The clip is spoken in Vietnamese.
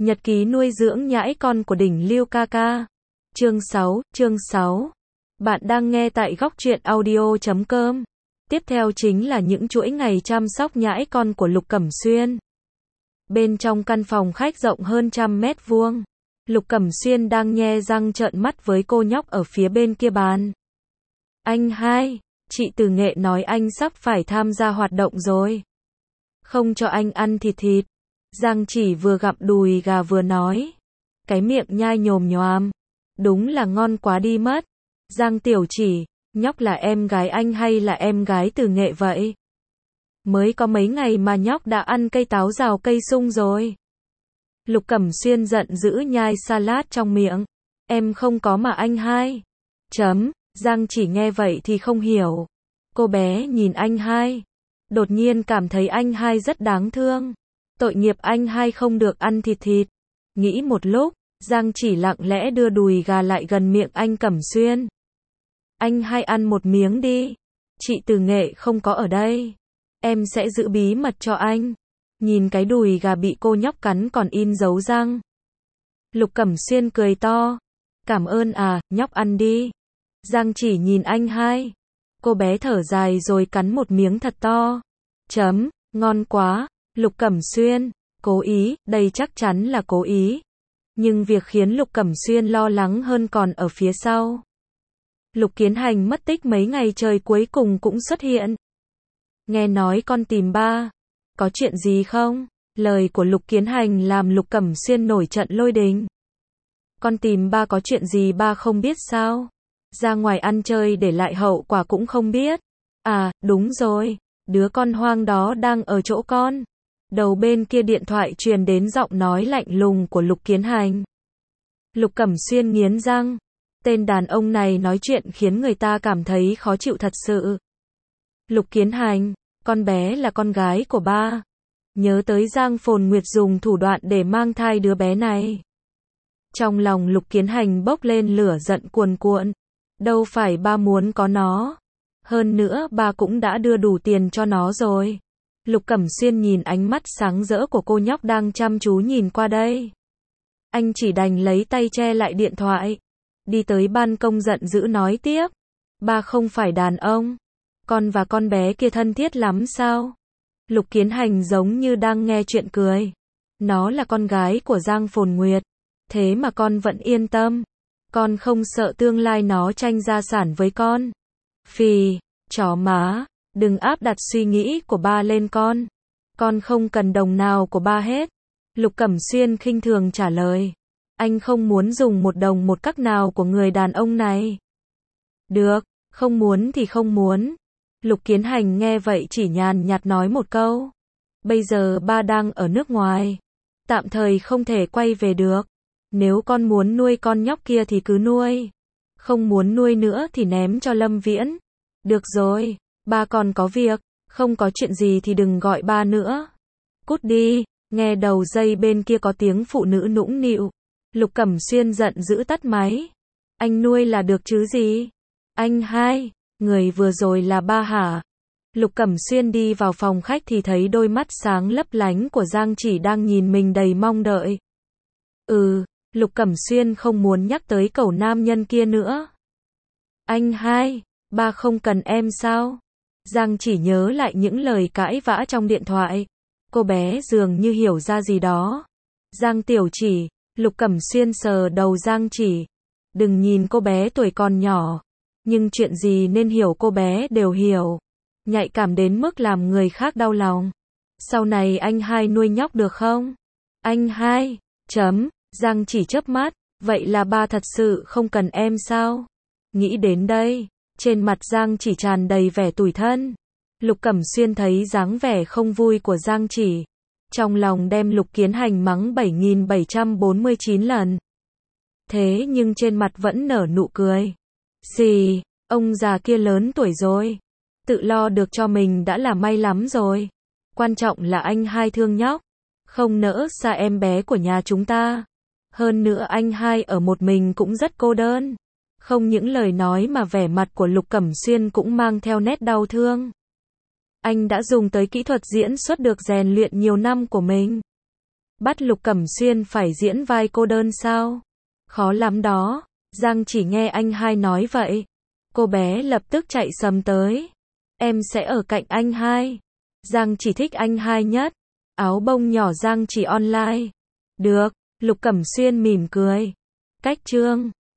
Nhật ký nuôi dưỡng nhãi con của đỉnh Lưu ca ca. Chương 6. Bạn đang nghe tại góc truyện audio.com. Tiếp theo chính là những chuỗi ngày chăm sóc nhãi con của Lục Cẩm Xuyên. Bên trong căn phòng khách rộng hơn 100 mét vuông, Lục Cẩm Xuyên đang nhe răng trợn mắt với cô nhóc ở phía bên kia bàn. Anh hai, chị Từ Nghệ nói anh sắp phải tham gia hoạt động rồi. Không cho anh ăn thịt. Giang Chỉ vừa gặm đùi gà vừa nói. Cái miệng nhai nhồm nhoàm. Đúng là ngon quá đi mất. Giang Tiểu Chỉ, nhóc là em gái anh hay là em gái Từ Nghệ vậy? Mới có mấy ngày mà nhóc đã ăn cây táo rào cây sung rồi. Lục Cẩm Xuyên giận dữ nhai salad trong miệng. Em không có mà anh hai. Giang Chỉ nghe vậy thì không hiểu. Cô bé nhìn anh hai. Đột nhiên cảm thấy anh hai rất đáng thương. Tội nghiệp anh hai không được ăn thịt. Nghĩ một lúc, Giang Chỉ lặng lẽ đưa đùi gà lại gần miệng anh Cẩm Xuyên. Anh hai ăn một miếng đi. Chị Từ Nghệ không có ở đây. Em sẽ giữ bí mật cho anh. Nhìn cái đùi gà bị cô nhóc cắn còn in dấu răng. Lục Cẩm Xuyên cười to. Cảm ơn à, nhóc ăn đi. Giang Chỉ nhìn anh hai. Cô bé thở dài rồi cắn một miếng thật to. Ngon quá. Lục Cẩm Xuyên, cố ý, đây chắc chắn là cố ý. Nhưng việc khiến Lục Cẩm Xuyên lo lắng hơn còn ở phía sau. Lục Kiến Hành mất tích mấy ngày trời cuối cùng cũng xuất hiện. Nghe nói con tìm ba. Có chuyện gì không? Lời của Lục Kiến Hành làm Lục Cẩm Xuyên nổi trận lôi đình. Con tìm ba có chuyện gì ba không biết sao? Ra ngoài ăn chơi để lại hậu quả cũng không biết. À, đúng rồi. Đứa con hoang đó đang ở chỗ con. Đầu bên kia điện thoại truyền đến giọng nói lạnh lùng của Lục Kiến Hành. Lục Cẩm Xuyên nghiến răng. Tên đàn ông này nói chuyện khiến người ta cảm thấy khó chịu thật sự. Lục Kiến Hành, con bé là con gái của ba. Nhớ tới Giang Phồn Nguyệt dùng thủ đoạn để mang thai đứa bé này. Trong lòng Lục Kiến Hành bốc lên lửa giận cuồn cuộn. Đâu phải ba muốn có nó. Hơn nữa ba cũng đã đưa đủ tiền cho nó rồi. Lục Cẩm Xuyên nhìn ánh mắt sáng rỡ của cô nhóc đang chăm chú nhìn qua đây. Anh chỉ đành lấy tay che lại điện thoại. Đi tới ban công giận dữ nói tiếp. Ba không phải đàn ông. Con và con bé kia thân thiết lắm sao? Lục Kiến Hành giống như đang nghe chuyện cười. Nó là con gái của Giang Phồn Nguyệt. Thế mà con vẫn yên tâm. Con không sợ tương lai nó tranh gia sản với con. Phì, chó má. Đừng áp đặt suy nghĩ của ba lên con. Con không cần đồng nào của ba hết. Lục Cẩm Xuyên khinh thường trả lời. Anh không muốn dùng một đồng một cắc nào của người đàn ông này. Được, không muốn thì không muốn. Lục Kiến Hành nghe vậy chỉ nhàn nhạt nói một câu. Bây giờ ba đang ở nước ngoài. Tạm thời không thể quay về được. Nếu con muốn nuôi con nhóc kia thì cứ nuôi. Không muốn nuôi nữa thì ném cho Lâm Viễn. Được rồi. Ba còn có việc, không có chuyện gì thì đừng gọi ba nữa. Cút đi, nghe đầu dây bên kia có tiếng phụ nữ nũng nịu. Lục Cẩm Xuyên giận dữ tắt máy. Anh nuôi là được chứ gì? Anh hai, người vừa rồi là ba hả? Lục Cẩm Xuyên đi vào phòng khách thì thấy đôi mắt sáng lấp lánh của Giang Chỉ đang nhìn mình đầy mong đợi. Lục Cẩm Xuyên không muốn nhắc tới cẩu nam nhân kia nữa. Anh hai, ba không cần em sao? Giang Chỉ nhớ lại những lời cãi vã trong điện thoại. Cô bé dường như hiểu ra gì đó. Giang Tiểu Chỉ, Lục Cẩm Xuyên sờ đầu Giang Chỉ. Đừng nhìn cô bé tuổi còn nhỏ. Nhưng chuyện gì nên hiểu cô bé đều hiểu. Nhạy cảm đến mức làm người khác đau lòng. Sau này anh hai nuôi nhóc được không? Anh hai, Giang Chỉ chớp mắt. Vậy là ba thật sự không cần em sao? Nghĩ đến đây. Trên mặt Giang Chỉ tràn đầy vẻ tủi thân. Lục Cẩm Xuyên thấy dáng vẻ không vui của Giang Chỉ. Trong lòng đem Lục Kiến Hành mắng 7.749 lần. Thế nhưng trên mặt vẫn nở nụ cười. Xì, ông già kia lớn tuổi rồi. Tự lo được cho mình đã là may lắm rồi. Quan trọng là anh hai thương nhóc. Không nỡ xa em bé của nhà chúng ta. Hơn nữa anh hai ở một mình cũng rất cô đơn. Không những lời nói mà vẻ mặt của Lục Cẩm Xuyên cũng mang theo nét đau thương. Anh đã dùng tới kỹ thuật diễn xuất được rèn luyện nhiều năm của mình. Bắt Lục Cẩm Xuyên phải diễn vai cô đơn sao? Khó lắm đó. Giang Chỉ nghe anh hai nói vậy. Cô bé lập tức chạy sầm tới. Em sẽ ở cạnh anh hai. Giang Chỉ thích anh hai nhất. Áo bông nhỏ Giang Chỉ online. Được, Lục Cẩm Xuyên mỉm cười. Cách chương